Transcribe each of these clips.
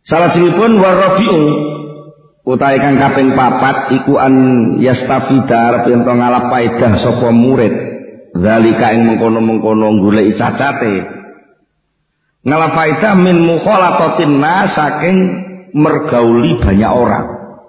Salajengipun warabi'u utawi kang kaping 4 iku an yastafida arep yen to ngalap faedah sapa murid zalika ing mengkono-mengkono goleki cacate ngalap faedah min mukhalatatin nas saking mergauli banyak orang.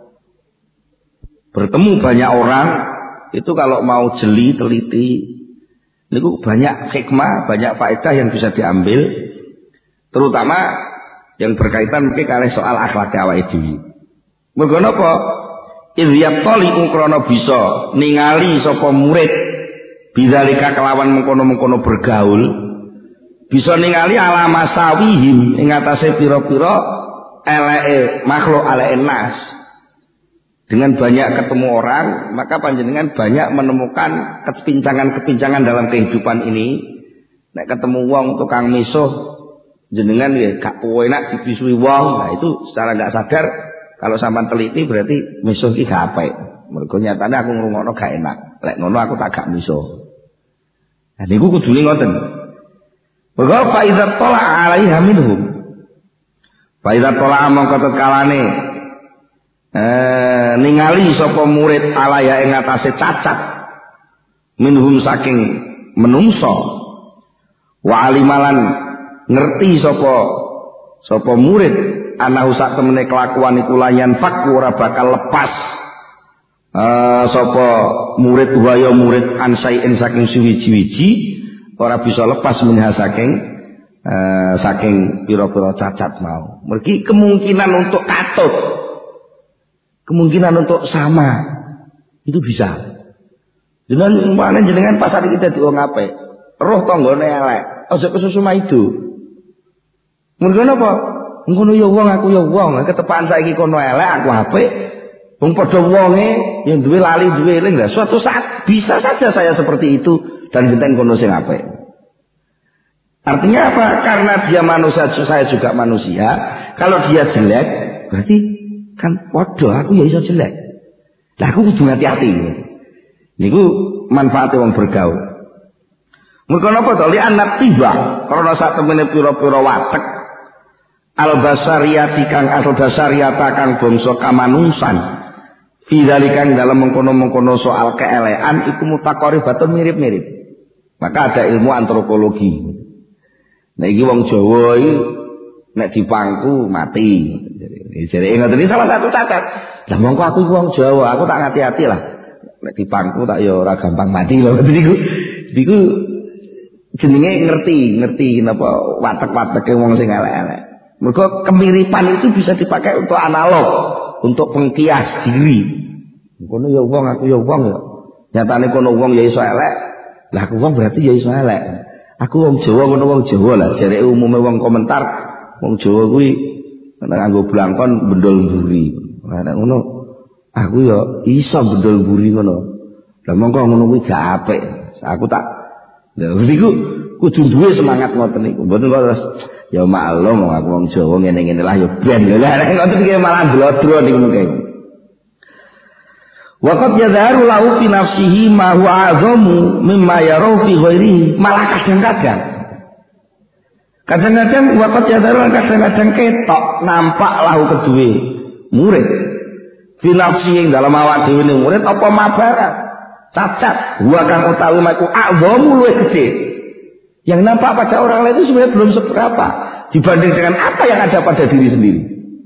Bertemu banyak orang itu kalau mau jeli teliti niku banyak hikmah, banyak faedah yang bisa diambil, terutama yang berkaitan mungkin kali soal akhlak awake dhewe. Mergo napa? Idh taliqu krana bisa ningali sapa murid bidzalika kelawan mengkono-mengkono bergaul, bisa ningali alama sawihim ing atase pira-pira eleke makhluk eleke nas. Dengan banyak ketemu orang, maka panjenengan banyak menemukan kepincangan-kepincangan dalam kehidupan ini. Nek ketemu wong tukang misuh, jenengan ya gak enak dibisui wong. Nah itu secara gak sadar kalau sampean teliti berarti misuh iki gak apik. Mergo nyatane aku ngrungokno gak enak. Lek ngono aku tak gak misuh. Nah niku kudune ngoten. Mergo fa idza tala alaiha minhum. Fa idza tala mongko tetkalane ningali sapa murid alaya ing atase cacat minhum saking menungso wa alimalan ngerti sapa murid anahu sak temene kelakuan iku layan fak ora bakal lepas sapa murid waya murid ansaiin saking suwiji-wiji ora bisa lepas minha saking pira-pira cacat mau. Mergi kemungkinan untuk katut, kemungkinan untuk sama itu bisa. Jenengan pas hari kita diwong apik, roh tanggane elek, aja kesusu maido. Mergo napa? Ngono ya wong aku ya wong, ketepaan saiki kono elek aku apik. Wong padha wonge yang duwe lali duwe eling, suatu saat bisa saja saya seperti itu dan genten kono sing apik. Artinya apa? Karena dia manusia, saya juga manusia. Kalau dia jelek, berarti kan waduh aku ya iso jelek. Lah aku kudu hati-hati. Niku manfaate wong bergaul. Mergo napa to li anak tiba karena sak temene pira-pira watek al-basariyati kang al-basariyata kang bangsa kamanungsan. Fi dzalikan dalam mengkono-mengkono soal keelekan iku mutaqaribatun mirip-mirip. Maka ada ilmu antropologi. Nah iki wong Jawa iki nek dipangku mati. Jadi ngoten iki salah satu cacat. Lah mongko aku wong Jawa, aku tak hati-hati lah. Nek dipangku tak ya ora gampang mati lho. Niku jenenge ngerti napa watek-wateke wong sing elek-elek. Mergo kemiripan itu bisa dipakai untuk analog, untuk pengkias diri. Kono ya wong, aku ya wong ya. Nyatane kono wong ya iso elek. Lah aku wong berarti ya iso elek. Aku wong Jawa ngono wong Jawa lah. Jare umume wong komentar wong Jawa kuwi nek nganggo blangkon bendol mburi. Nek ngono aku ya iso bendol mburi ngono. Lah mongko ngono kuwi gak apik. Aku tak lha niku kudu duwe semangat ngoten niku. Mboten kok terus ya maklum aku wong Jawa ngene-ngene lah ya ben lho. Lah nek ngoten iki malah blodro niku mengke. Waqad yadharu lahu fi nafsihi ma huwa azamu mimma yarahu fi ghairihi. Malah kadang-kadang waqad yadharu kadang-kadang ketok nampak lahu kedue murid fi nafsihi dalam awak dhewe murid apa mabara cacat wa kang utawi maku azamu luwih gede. Yang nampak pada orang lain itu sebenarnya belum seberapa dibanding dengan apa yang ada pada diri sendiri.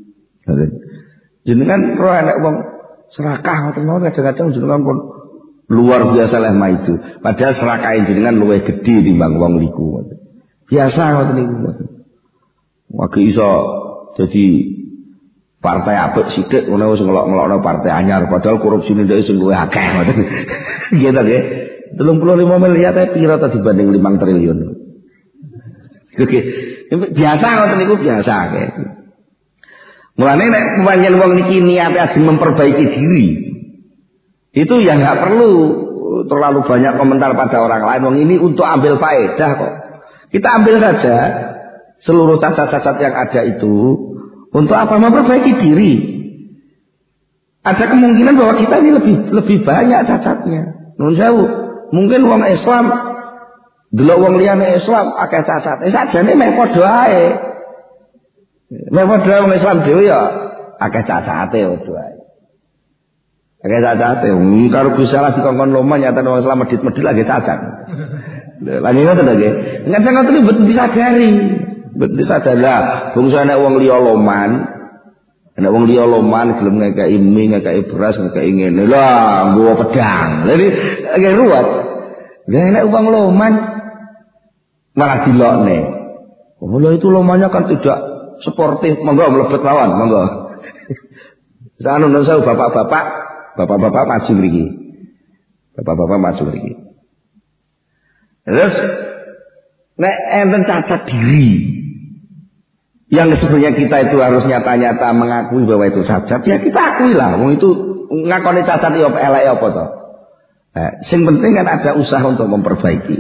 Jenengan roh enek wong serakah ngoten kadang-kadang jenengan pun luar biasa lah itu. Padahal serakah jenengan luwih gede timbang wong liku. Biasa ngoten niku. Wage iso jadi partai apik sithik ngono wis ngelok-ngelokno partai anyar padahal korupsine ndek sing luwih akeh ngoten. Nggih ta nggih. 35 miliar pira ta dibanding 5 triliun. Oke. Biasa ngoten niku biasa nggih. Mulane nek pancen wong niki niate ajeng memperbaiki diri. Itu ya enggak perlu terlalu banyak komentar pada orang lain. Wong ini untuk ambil faedah kok. Kita ambil saja seluruh cacat-cacat yang ada itu untuk apa? Memperbaiki diri. Ada kemungkinan bahwa kita ini lebih banyak cacatnya. Nun sewu, mungkin wong Islam delok wong liyane Islam akeh cacat. Sajane meh padha ae. Nek padha wong Islam dhewe ya akeh cacate wae. Akeh cacate karo Gusti Allah dikongkon loman nyata wong Islam medhit-medhit lagi cacat. Lah ngoten to nggih. Kadang ngoten iki mboten disadari. Mboten disadari lah bangsa nek wong liya loman. Nek wong liya loman gelem ngekeki mie, ngekeki beras, ngekeki ngene. Lah nggawa pedang. Jadi agak ruwet. Lah nek wong loman malah dilokne. Oh, itu lomannya kan tidak sportif, monggo mlebet lawan, monggo. Sanun saya bapak-bapak maju mriki. Bapak-bapak maju mriki. Terus nek enten cacat diri yang sebenarnya kita itu harus nyata-nyata mengakui bahwa itu cacat, ya kita akui lah. Wong itu ngakoni cacat ya elek apa to. Sing penting kan ada usaha untuk memperbaiki.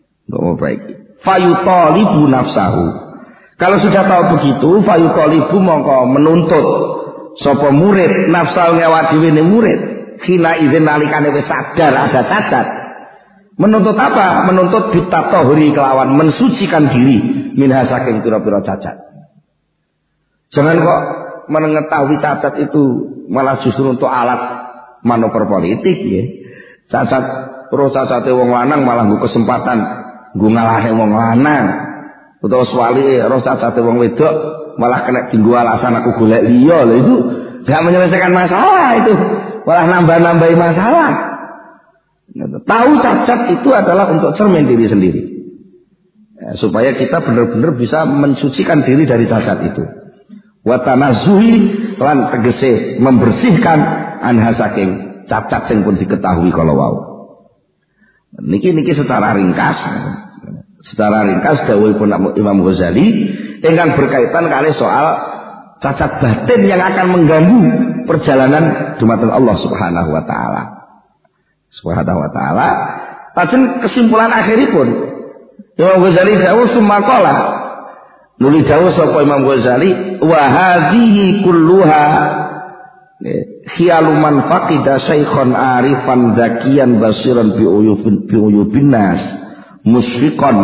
Fayutalibu nafsahu. Kalau sudah tahu begitu, fayutalibu mongko menuntut sapa murid nafsahu awak dhewe ne murid. Khina idzin nalikane wis sadar ada cacat. Menuntut apa? Menuntut bitatahuri kelawan mensucikan diri minha saking pira-pira cacat. Jangan kok mengetahui cacat itu malah justru untuk alat manuver politik ya. Cacat terus cacate wong lanang malah nggo kesempatan nggo ngalahne wong lanang. Utawa swali roh cacate wong wedok malah kena dienggo alasan aku golek liya. Lha itu enggak menyelesaikan masalah itu, malah nambah-nambahi masalah. Tahu cacat itu adalah untuk cermin diri sendiri. Ya, supaya kita benar-benar bisa mensucikan diri dari cacat itu. Wa tanazzuhi lan tegese membersihkan anha saking cacat sing pun diketahui kalau wau. Niki secara ringkas dawuhipun Imam Ghazali ingkang berkaitan kali soal cacat batin yang akan mengganggu perjalanan dumateng Allah Subhanahu wa taala. Lajeng kesimpulan akhiripun Imam Ghazali dawuh sumakala nuli dawuh sapa Imam Ghazali wa hadhihi kulluha khiyalu man faqida syaikhan arifan zakiyan basiran bi uyubin nas musfiqan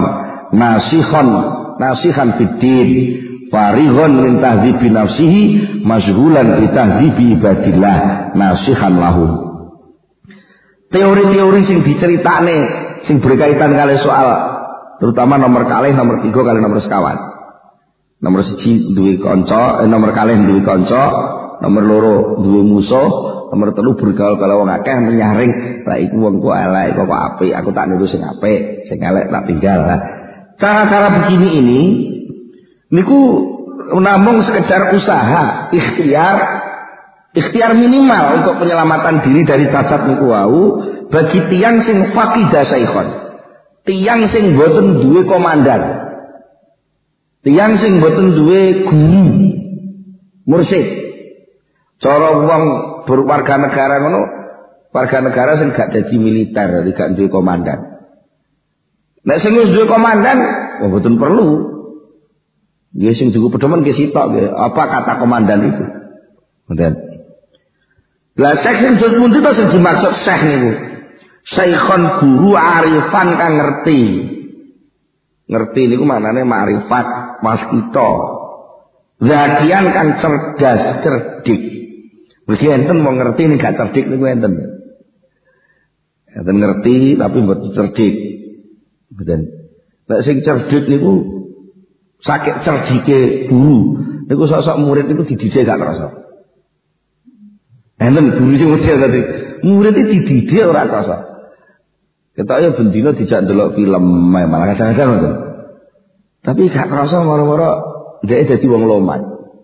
nasihan fiddin farihun min tahdhibi nafsihi masyghulan bi tahdhibi ibadillah nasihan lahum. Teori-teori sing diceritakne sing berkaitan kali soal terutama nomor 3 kali nomor sekawan. Nomor 1 duwe kanca, nomor 2 duwe kanca, nomor 2 duwe musuh, nomor 3 bergaul kalau wong akeh menyaring, lah iku wong ku elek kok apik, aku tak niru sing apik, sing elek tak tinggal. Cara-cara begini ini niku namung sekedar usaha, ikhtiar minimal untuk penyelamatan diri dari cacat niku wau bagi tiyang sing faqidah saikhon. Tiyang sing boten duwe komandan. Tiyang sing boten duwe guru mursyid. Cara wong berwarga negara ngono, warga negara sing gak dadi militer, jadi gak duwe komandan. Nek sing wis duwe komandan, mboten perlu. Nggih sing duwe pedoman nggih sitok nggih, apa kata komandan itu. Ngoten. Lah syekh sing pundi to sing dimaksud syekh niku? Syekhon guru arifan kang ngerti. Ngerti niku maknane makrifat mas kita. Zakian kang cerdas, cerdik. Mesti enten mau ngerti nek gak cerdik niku enten. Enten ngerti tapi mboten cerdik. Mboten. Nek sing cerdik niku sakit cerdike guru. Niku sok-sok murid niku dididik gak kerasa. Enten guru sing model tadi. Murid iki dididik ora kerasa. Ketoknya bendina dijak ndelok film malah kadang-kadang ngoten. Tapi gak kerasa moro-moro dhek dadi wong loman.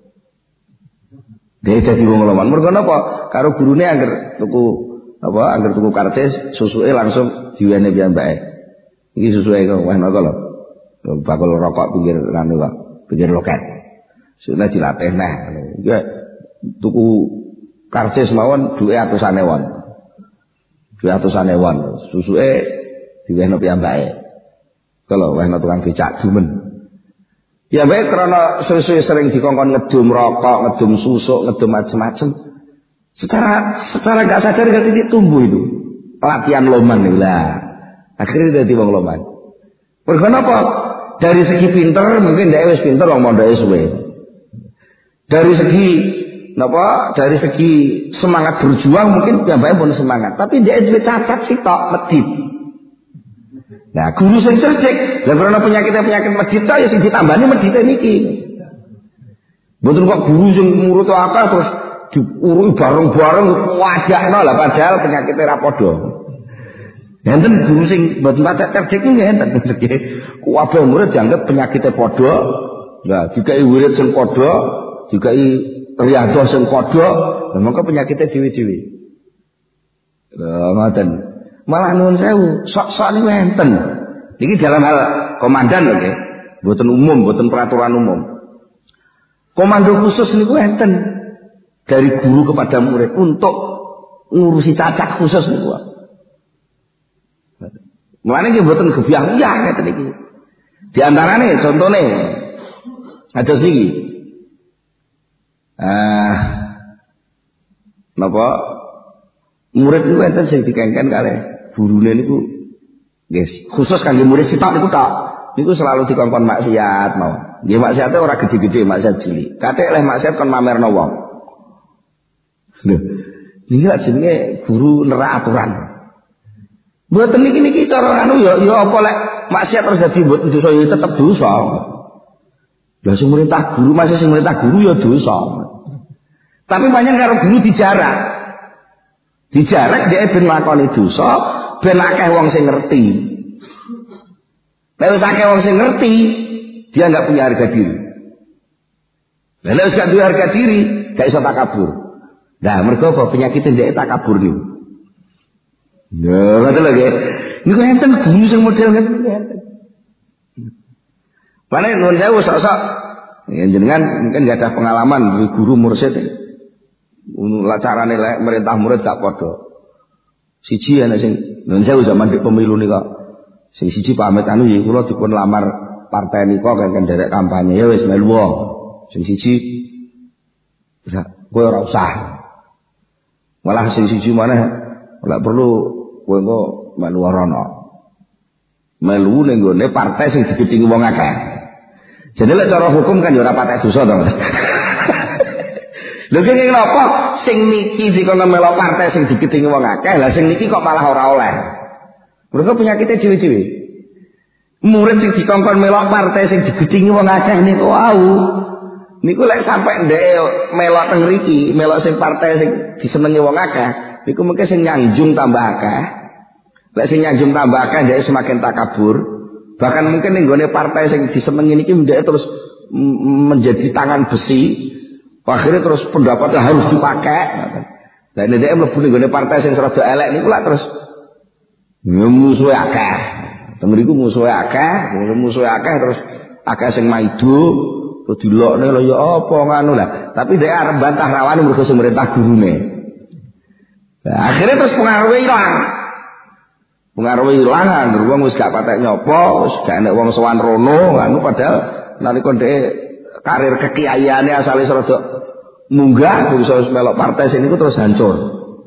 Mergo napa? Karo gurune angger tuku karcis, susuke langsung diwene piyambake. Iki susuke kok weh napa lho. Bakul rokok pinggir anu kok, pinggir loket. Sune dilatih neh. Iki tuku karcis mawon duwe atusane won. Susuke diwehno piyambake. Kalau wehno tukang becak jumen. Piyambake krana susu sering dikongkon ngedum rokok, ngedum susuk, ngedum macem-macem. Secara enggak sadar kan tumbuh itu. Latihan loman niku lah. Akhirnya dadi wong loman. Mergo napa? Dari segi pinter mungkin dhek wis pinter wong mondhoke suwe. Dari segi semangat berjuang mungkin piyambake pun semangat, tapi dia duwe cacat sitok medhit. Nah, guru sing cerdik, lha karena penyakit medhit ya sing ditambani medhite niki. Mboten kok guru sing murut akeh terus diurui bareng-bareng wajakno lah padahal penyakite ra padha. Enten guru sing mboten patek cerdik niku enten. Kabeh murid dianggap penyakite padha. Lah, dikai wirid sing padha, dikai riyadhah sing padha, lha mongko penyakite dhewe-dhewe. Lha ngoten. Malah nuwun sewu, sok-sok niku enten. Niki dalam hal komandan lho nggih. Mboten umum, mboten peraturan umum. Komando khusus niku enten dari guru kepada murid untuk ngurusi cacat khusus niku. Mulane nggih mboten gebyah-uyah ngeten iki. Di antarane contone ada niki. Napa murid niku enten sing dikengken kalih gurune niku nggih khusus kangge murid sitok niku tok. Niku selalu dikongkon maksiat mau. Nggih maksiate ora gede-gede, maksiat cilik. Kathik leh maksiat kon mamerno wong. Lho, niki lak jenenge guru nerak aturan. Mboten niki cara anu ya apa lek maksiat terus dadi mboten dosa ya tetep dosa. Lah sing merintah guru masih sing merintah guru ya dosa. Tapi banyak karo guru dijarak. Dijarak dia ben lakoni dosa, ben akeh wong sing ngerti. Nek wis akeh wong sing ngerti, dia enggak punya harga diri. Lah nek wis gak duwe harga diri, gak iso takabur. Nah, mergo apa penyakit ndek takabur niku. Lha ngoten lho nggih. Niku enten guru sing model ngeten enten. Pane nuwun sewu sok-sok jenengan mungkin gak ada pengalaman dari guru mursyid. Lah carane lek merintah murid gak padha. Siji ana sing nuwun sewu zaman di pemilu nika. Sing siji pamit anu ya kula dipun lamar partai nika kan derek kampanye ya wis melu wae. Sing siji kowe ora usah. Malah sing siji maneh ora perlu kowe engko melu rono. Melu ning gone partai sing digedhingi wong akeh. Jadi lek cara hukum kan ya ora patek dosa to. Lho kene napa sing niki dikono melok partai sing digedhingi wong akeh, lah sing niki kok malah ora oleh. Mergo penyakite dhewe-dhewe. Murid sing dikongkon melok partai sing digedhingi wong akeh niku wau. Niku lek sampe ndek melok teng mriki, melok sing partai sing disenengi wong akeh, niku mengke sing nyanjung tambah akeh. Lek sing nyanjung tambah akeh ndek semakin takabur. Bahkan mungkin ning gone partai sing disenengi niki ndek terus menjadi tangan besi. Akhirnya terus pendapatnya harus dipakai. Lah ndek mlebu ning gone partai sing rada elek niku lak terus musuhe akeh. Teng mriku musuhe akeh terus akeh sing maido terus dilokne lho ya apa ngono lah. Tapi dhek arep bantah rawane mergo sing merintah gurune. Nah, akhirnya terus pengaruhe ilang. Pengaruhe ilang, wong wis gak patek nyopo, wis gak enek wong sowan rono, anu padahal nalika dhek karir kekiaiane asale rada munggah bisa melok partai sing niku terus hancur.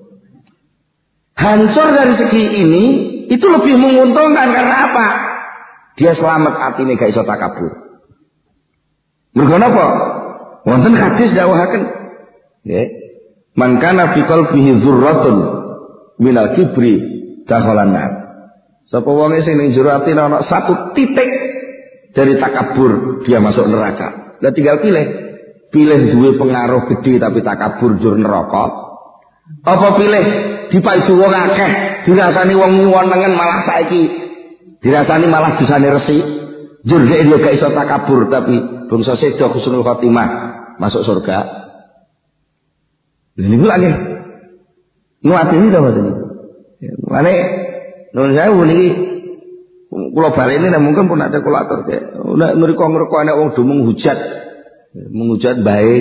Hancur dari segi ini itu lebih menguntungkan karena apa? Dia selamat atine gak iso takabur. Mergo napa? Wonten hadis dawuhaken, nggih. Man kana fi qalbihi dzurratun minal kibri dakhalan nar. Sapa wonge sing ning jero atine ana satu titik dari takabur, dia masuk neraka. Lah tinggal pilih duwe pengaruh gede tapi takabur jur neraka. Apa pilih dipaidu wong akeh, dirasani wong wonengen malah saiki dirasani malah dosane resik. Jur nek dia gak iso takabur tapi bangsa sedo husnul khotimah masuk surga. Lha niku lagi nguatini to mboten niku. Mane nuwun sewu niki kula baleni nek mungkin pun ate kula atur nek mriko ana wong do menghujat bae.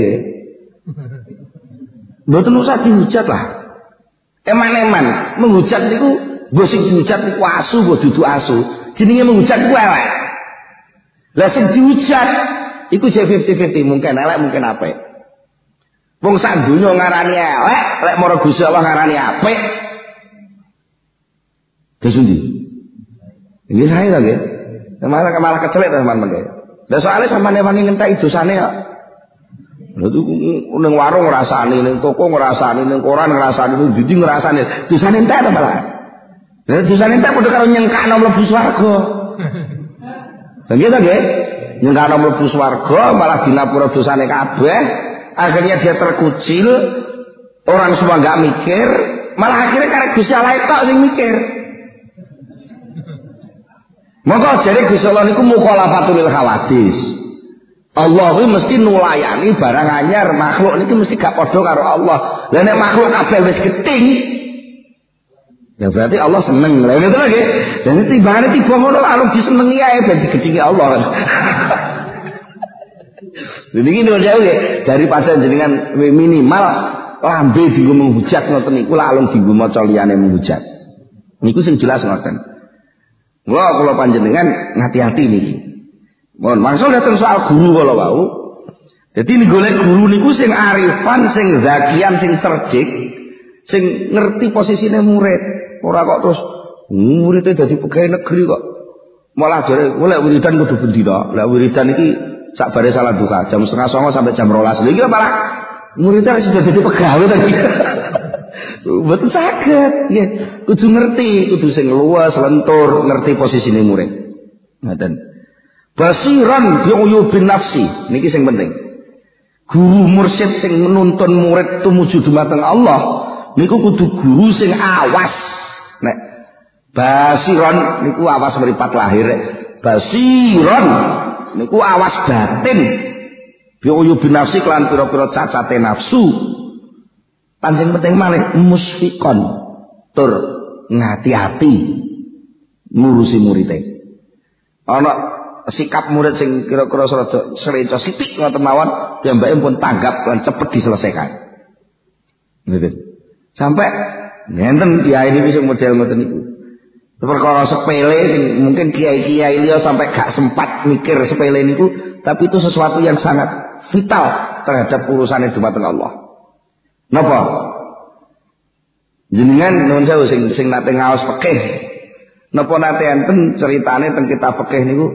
Mboten usah dihujat lah. Eman-eman menghujat niku mbok sing dihujat niku asu mbok dudu asu. Jenenge menghujat niku elek. Lah sing dihujat iku jek 50-50 mungkin elek mungkin apik. Wong sak donya ngarani elek, lek marang Gusti Allah ngarani apik. Kesundi. Ini saya lagi. Malah kecelek teman-teman. Lah soalnya sampeyan wani ngentek dosane kok. Itu ning warung ngrasani, ning toko ngrasani, ning koran ngrasani, ning ndi ngrasani. Dosane entek ta malah. Lah dosane entek padha karo nyengkakno mlebu swarga. Lha nggih ta nggih? Nyengkakno mlebu swarga malah dinapura dosane kabeh, akhirnya dia terkucil, orang semua enggak mikir, malah akhirnya karek Gusti Allah tok sing mikir. Maka jare Gusti Allah niku mukhalafatul hawadis. Allah kuwi mesti nulayani barang anyar, makhluk niki mesti gak padha karo Allah. Lah nek makhluk kabeh wis geting, ya berarti Allah seneng. Lah ngono lho nggih. Dene timbangane tiba ngono lalu disenengi ae ben digedhingi Allah. Jadi gini Mas Jawi, daripada jenengan minimal lambe dienggo menghujat ngoten niku lalu dienggo maca liyane menghujat. Niku sing jelas ngoten. Kula panjenengan ngati-ati niki. Mohon maksud datang soal guru kalau wau. Jadi golek guru niku sing arifan, sing zakian, sing cerdik, sing ngerti posisine murid. Ora kok terus muridnya dadi pegawai negeri kok. Malah jare golek wiridan kudu bendina. Lah wiridan iki sak bare salat duha jam 09.30 sampai jam 12. Lha iki malah muridnya sudah jadi pegawai tadi. Betul saged nggih. Kudu ngerti, kudu sing luas, lentur, ngerti posisine murid. Ngoten. Basiran bi'uyubin nafsi niki sing penting. Guru mursyid sing menuntun murid tumuju dumateng Allah niku kudu guru sing awas. Nek basiran niku awas mripat lahir. Basiran niku awas batin. Bi'uyubin nafsi kelan pira-pira cacate nafsu. Lan sing penting malih musfikon tur ngati-ati ngurusi muridé. Ana sikap murid sing kira-kira sereca sithik ngoten mawon piyambake pun tanggap lan cepet diselesaikan. Gitu. Sampai ngenten kiai niku sing model ngoten niku. Perkara sepele sing mungkin kiai-kiai liya sampai gak sempat mikir sepele niku, tapi itu sesuatu yang sangat vital terhadap urusan dumateng Allah. Napa? Jenengan nuwun sewu sing nate ngaos fikih. Napa nate enten ceritane teng kitab fikih niku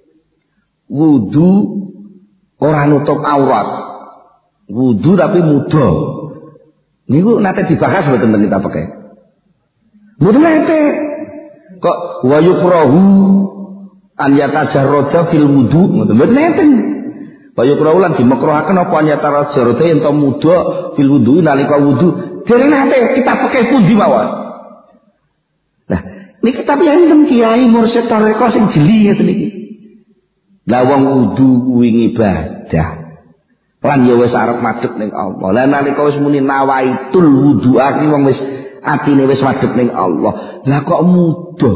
wudu orang nutup aurat, wudu tapi muda. Niku nate dibahas mboten teng kitab fikih. Mboten nate. Kok wa yukrahu an yatajarrada fil wudu, mboten nate. Wa yukrahu lan dimakruhaken apa an yatajarrada yen to muda fil wudu nalika wudu. Dene nate kitab fikih pundi mawon. Nah, niki tapi enten kiai mursyid tarekah sing jeli ngeten niki. Lah wong wudu kuwi ibadah. Lan ya wis arep madhep ning Allah. Lah nalika wis muni nawaitul wudu aki wong wis atine wis madhep ning Allah. Lah kok muda.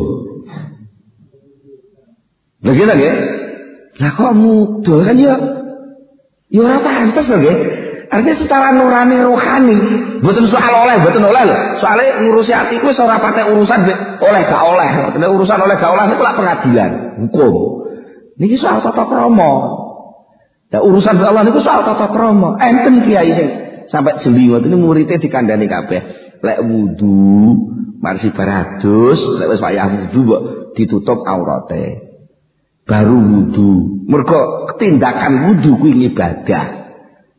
Lha kira nggih? Lah kok muda kan ya ora pantes lho nggih. Artinya secara nurani rohani, mboten soal oleh, mboten oleh lho. Soale ngurusi atiku wis ora patek urusan oleh gak oleh. Nek urusan oleh gak oleh niku lak pengadilan, hukum. Niki soal tata krama. Nah, urusan Allah niku soal tata krama. Enten kiai sing sampai jeli ngoten muridé dikandani kabeh. Lek wudu, marsi baradus, lek wis wayah wudu kok ditutup aurate. Baru wudu. Mergo tindakan wudu kuwi ibadah.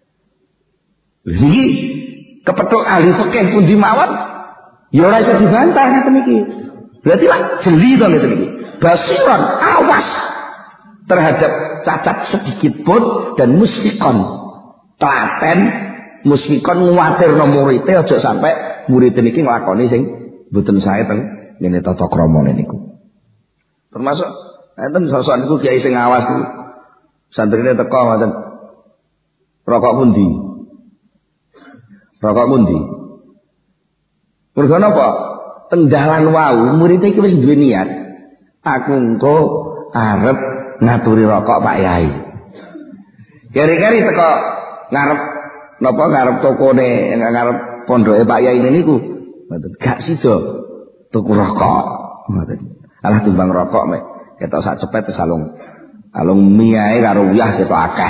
Iki kepethuk ahli fikih pundi mawon ya ora iso dibantah ngeten iki. Berarti lak jeli to ngeten iki. Basiran awas terhadap cacat sedikit pun dan musfikon telaten musfikon nguwatirno murid aja sampai murid niki nglakoni sing mboten sae teng ngene tata krama niku. Termasuk enten sosok niku kiai sing awas niku santrine teko ngoten. Rokok pundi? Rokok pundi? Mergo napa? Teng dalan wau murid iki wis duwe niat. Aku engko arep ngaturi rokok Pak Yai. Keri-keri teko ngarep napa ngarep tokone ngarep pondoke Pak Yai niku. Mboten gak sida tuku rokok. Mboten. Alah timbang rokok mek ketok sak cepet salung. Alung miae karo uyah ketok akeh.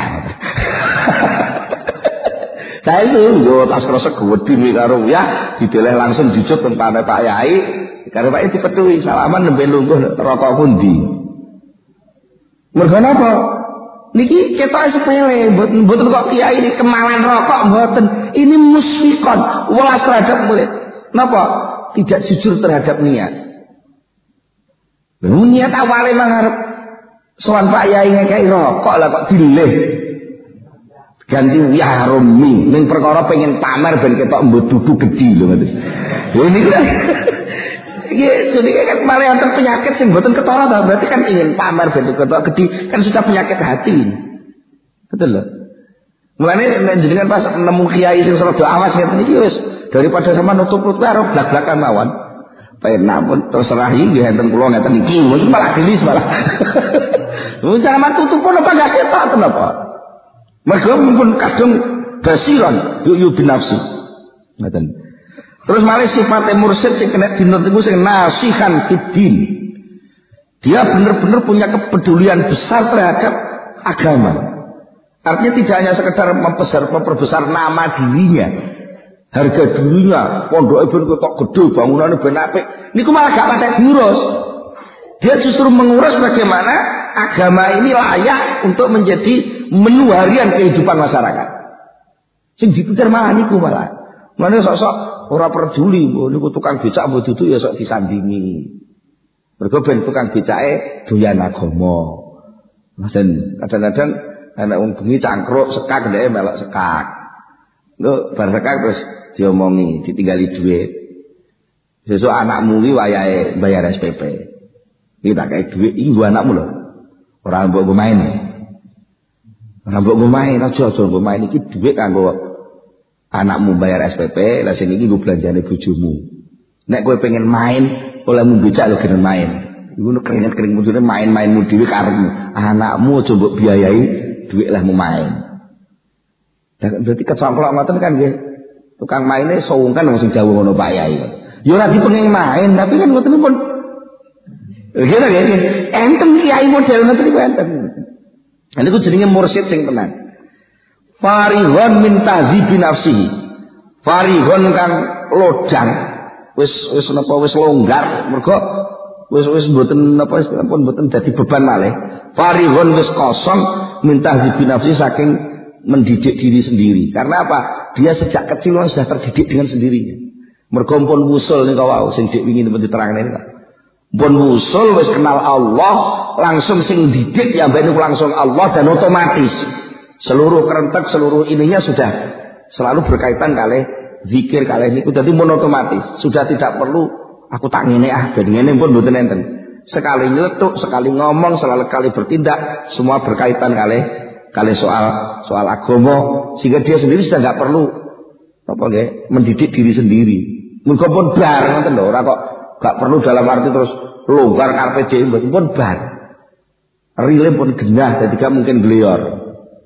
Saya itu yo tas kresek gedhi karo uyah dideleh langsung dicut tempane Pak Yai. Karo Pak Yai dipethuhi salaman nembe lungguh rokok pundi. Mergo napa? Niki ketoke sepele, mboten kok kiai ini kemalan rokok mboten. Ini musfikon, welas terhadap murid. Napa? Tidak jujur terhadap niat. Niat awale mangarep sowan Pak Yai ngekeki rokok lah kok dileh. Ganti ya Romi, ning perkara pengen pamer ben ketok mbok dudu gedhi lho ngoten. Ini kan jadi kan malah wonten penyakit sing mboten ketara ta, berarti kan ingin pamer ben ketok gedhi, kan sudah penyakit hati. Betul lho. Mulane nek jenengan pas nemu kiai sing rada awas ngeten iki wis daripada sama nutup-nutup karo blak-blakan mawon. Penak pun terserah iki enten kula ngeten iki, mungkin malah gelis malah. Jangan tutup pun apa gak ketok kenapa? Mergo pun kadung basiran yu binafsi. Ngoten. Terus malah sifat mursyid sing kena dinut niku sing nasihan fiddin. Dia benar-benar punya kepedulian besar terhadap agama. Artinya tidak hanya sekedar memperbesar nama dirinya, harga dirinya, pondok ben ketok gede, bangunannya ben apik. Niku malah gak patek diurus. Dia justru mengurus bagaimana agama ini layak untuk menjadi menu harian kehidupan masyarakat. Sing dipikir malah niku malah. Mulane sok-sok ora peduli, niku tukang becak mbok dudu ya sok disandingi. Mergo ben tukang becake doyan agama. Dan kadang-kadang anak wong bengi cangkruk sekak ndeke melok sekak. Lho bar sekak terus diomongi, ditinggali duit. Sesuk anakmu iki wayahe bayar SPP. Iki tak kei duit iki nggo anakmu lho. Ora mbok main. Ora mbok main, aja mbok main iki duit kanggo anakmu bayar SPP, lah sing iki nggo belanjane bojomu. Nek kowe pengen main, oleh mbecak lho gelem main. Iku keringet-keringet mudune main-mainmu dhewe karepmu. Anakmu aja mbok biayai duit lah mau main. Dan berarti kecongklok ngoten kan nggih. Tukang maine sowungkan wong sing Jawa ngono Pak Yai. Ya ora dipenging main, tapi kan ngoten pun. Nggih ta nggih. Enten kiai model ngoten niku enten. Niku jenenge mursyid sing tenan. Farihun min tahdzibi nafsihi. Farihun kang lodang, wis napa wis longgar, mergo wis mboten napa pun mboten dadi beban malih. Farihun wis kosong min tahdzibi nafsihi saking mendidik diri sendiri. Karena apa? Dia sejak kecil sudah terdidik dengan sendirinya. Mergo pun wusul nika wau sing dik wingi pun diterangne nika. Pun wusul wis kenal Allah, langsung sing didik ya mbek niku langsung Allah dan otomatis seluruh kerentek, seluruh ininya sudah selalu berkaitan kalih zikir kalih niku dadi mun otomatis, sudah tidak perlu aku tak ngene ben ngene pun mboten enten. Sekali nyeletuk, sekali ngomong, sekali bertindak, semua berkaitan kalih soal agama, sehingga dia sendiri sudah enggak perlu apa nggih mendidik diri sendiri. Mun pun bar ngoten lho, ora kok enggak perlu dalam arti terus longgar karepe dhewe pun bar. Rile pun genah dadi gak mungkin glyor.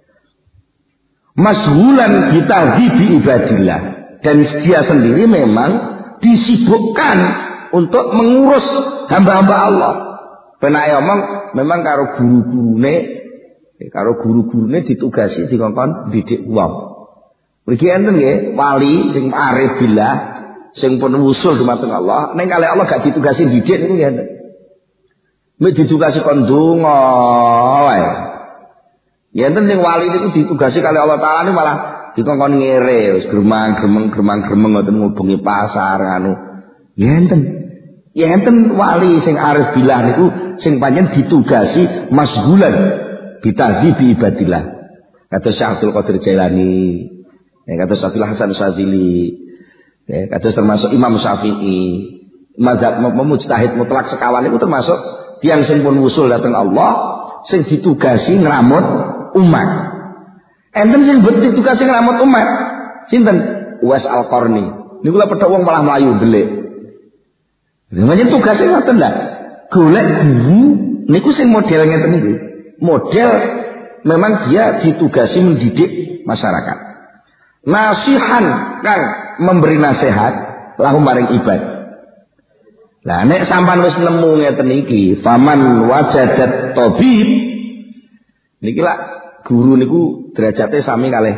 Mashulan bitahdzibi ibadillah, dan dia sendiri memang disibukkan untuk mengurus hamba-hamba Allah. Penake omong memang karo guru-gurune ditugasi dikongkon didik wong. Mriki enten nggih wali sing arif billah sing pun wusul dumateng Allah, ning kalih Allah gak ditugasi didik niku nggih enten. Mek ditugasi kon donga wae. Ya enten sing wali niku ditugasi kali Allah Taala niku malah dikongkon ngere wis gremang ngoten ngubungi pasar anu. Ya enten wali sing arif billah niku sing pancen ditugasi masghulan bitahdzibi ibadillah. Kados Syekh Abdul Qadir Jailani, kados Abdul Hasan Syadzili, kados termasuk Imam Syafi'i, mazhab mujtahid mutlak sekawan niku termasuk tiyang sing pun wusul dhateng Allah sing ditugasi ngramut umat. Enten sing mboten ditugasi ngramut umat. Sinten? Uwais Al-Qarni. Niku lha pedhok wong malah mlayu ndelik. Namanya tugasnya ngoten lah. Golek guru niku sing model ngeten iki. Model memang dia ditugasi mendidik masyarakat. Nasihan kang memberi nasihat lahum maring ibad. Lah nek sampean wis nemu ngeten iki, faman wajadat tabib niki lak guru niku derajate sami kalih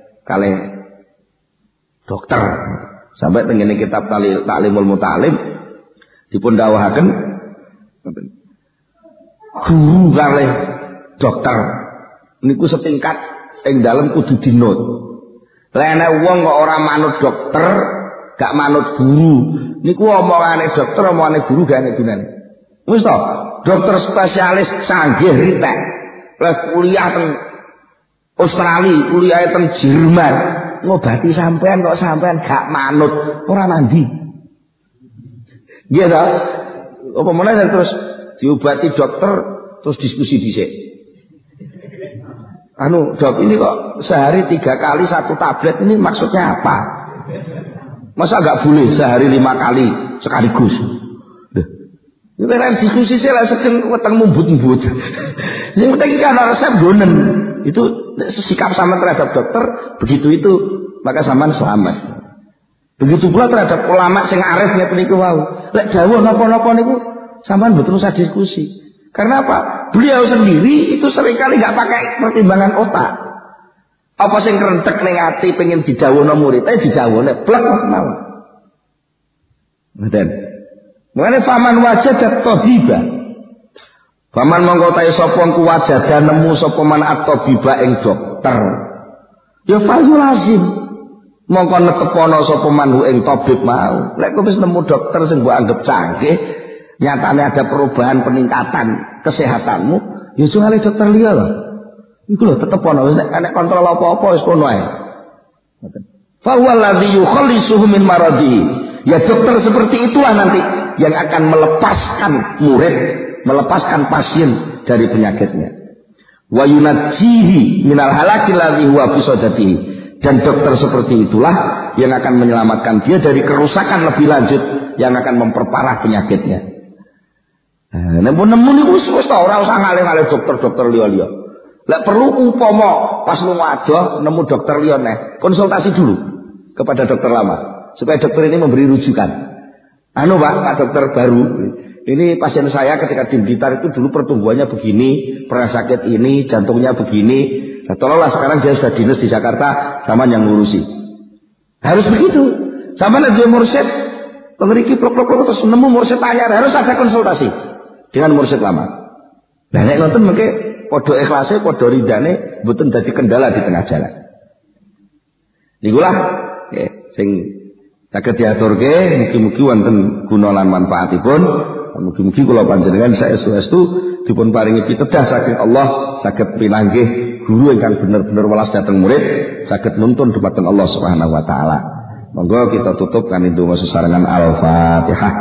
dokter. Sampai tengene kitab Ta'limul Muta'alim dipun dawuhaken guru kalih dokter niku setingkat ing dalem kudu dinut. Lah nek wong kok ora manut dokter, gak manut guru, niku omongane dokter omongane guru gak enek gunane. Wis to, dokter spesialis canggih ritek. Lah kuliah teng Australia, kuliah teng Jerman, ngobati sampean kok sampean gak manut, ora mandi. Nggih to? Apa meneh terus diobati dokter terus diskusi dhisik. Dok ini kok sehari 3 kali 1 tablet ini maksudnya apa? Masa nggak boleh sehari 5 kali sekaligus? Ini kan diskusi saya lah sedang weteng mumbut-mumbut. Yang penting kan resep gonen. Itu sikap sama terhadap dokter begitu itu maka sampean selamat. Begitu pula terhadap ulama sing arif ngeten niku wau. Lek dawuh napa-napa niku sampean betul usah diskusi. Karena apa? Beliau sendiri itu seringkali nggak pakai pertimbangan otak. Apa sing kerentek ning ati pengen didhawuhna murid, didhawuhne blek mawon. Ngoten. Mulane faman wajadat tabiba. Faman mongko ta sapa ku wajada nemu sapa man at-tabiba ing dokter. Ya fazul lazim. Mongko netepono sapa man ing tabib mau. Lek kowe wis nemu dokter sing mbok anggap canggih, nyatanya ada perubahan peningkatan kesehatanmu, ya jangan dokter liya lho. Iku lho tetep ana wis nek kontrol apa-apa wis kono ae. Fa huwa alladhi yukhallisuhu min maradihi. Ya dokter seperti itulah nanti yang akan melepaskan murid, melepaskan pasien dari penyakitnya. Wa yunajjihi minal halaki alladhi huwa fi sadatihi. Dan dokter seperti itulah yang akan menyelamatkan dia dari kerusakan lebih lanjut yang akan memperparah penyakitnya. Nemu niku wis ta ora usah ngalih-alih dokter-dokter liya-liya. Lek perlu umpama pas lunga adoh nemu dokter liya neh, konsultasi dulu kepada dokter lama supaya dokter ini memberi rujukan. Pak dokter baru. Ini pasien saya ketika di Blitar itu dulu pertumbuhannya begini, pernah sakit ini, jantungnya begini. Nah, tolonglah sekarang dia sudah dinas di Jakarta, sama yang ngurusi. Harus begitu. Sama dia mursyid, tengriki plok-plok terus nemu mursyid anyar, harus ada konsultasi dengan mursyid lama. Nah nek ngoten mengke padha ikhlase, padha ridane mboten dadi kendala di tengah jalan. Nikulah sing saged diaturke mugi-mugi wonten guna lan manfaatipun. Mugi-mugi kula panjenengan saestu-estu dipun paringi pitedah saking Allah, saged pinanggih guru ingkang bener-bener welas dhateng murid, saged nuntun dhumateng Allah Subhanahu wa taala. Monggo kita tutup kanthi donga sesarengan Al-Fatihah.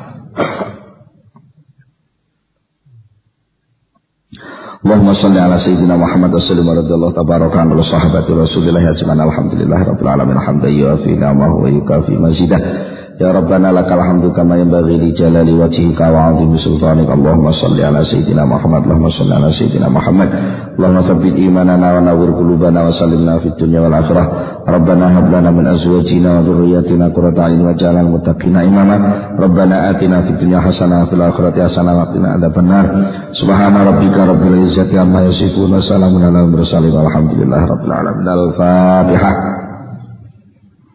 Allahumma shalli ala sayyidina Muhammad wa sallim radhiyallahu tabaraka an sahabati Rasulillah ajma'in alhamdulillah rabbil alamin hamdan yu'afi ni'amahu wa yukafi mazidah. Ya Rabbana lakal hamdu kama yanbaghi li jalali wajhika wa 'azimi sultanik. Allahumma shalli ala sayyidina Muhammad. Allahumma shalli ala sayyidina Muhammad. Allahumma tsabbit imanana wa nawwir qulubana wa sallimna fid dunya wal akhirah. Rabbana hab lana min azwajina wa dhurriyyatina qurrata a'yun waj'alna lil muttaqina imama. Rabbana atina fid dunya hasanah wa fil akhirati hasanah wa qina adzabannar. Subhana rabbika rabbil izzati amma yasifun wa salamun alal mursalin walhamdulillahi rabbil alamin. Al-Fatihah.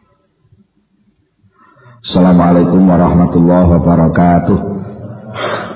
Assalamualaikum warahmatullahi wabarakatuh.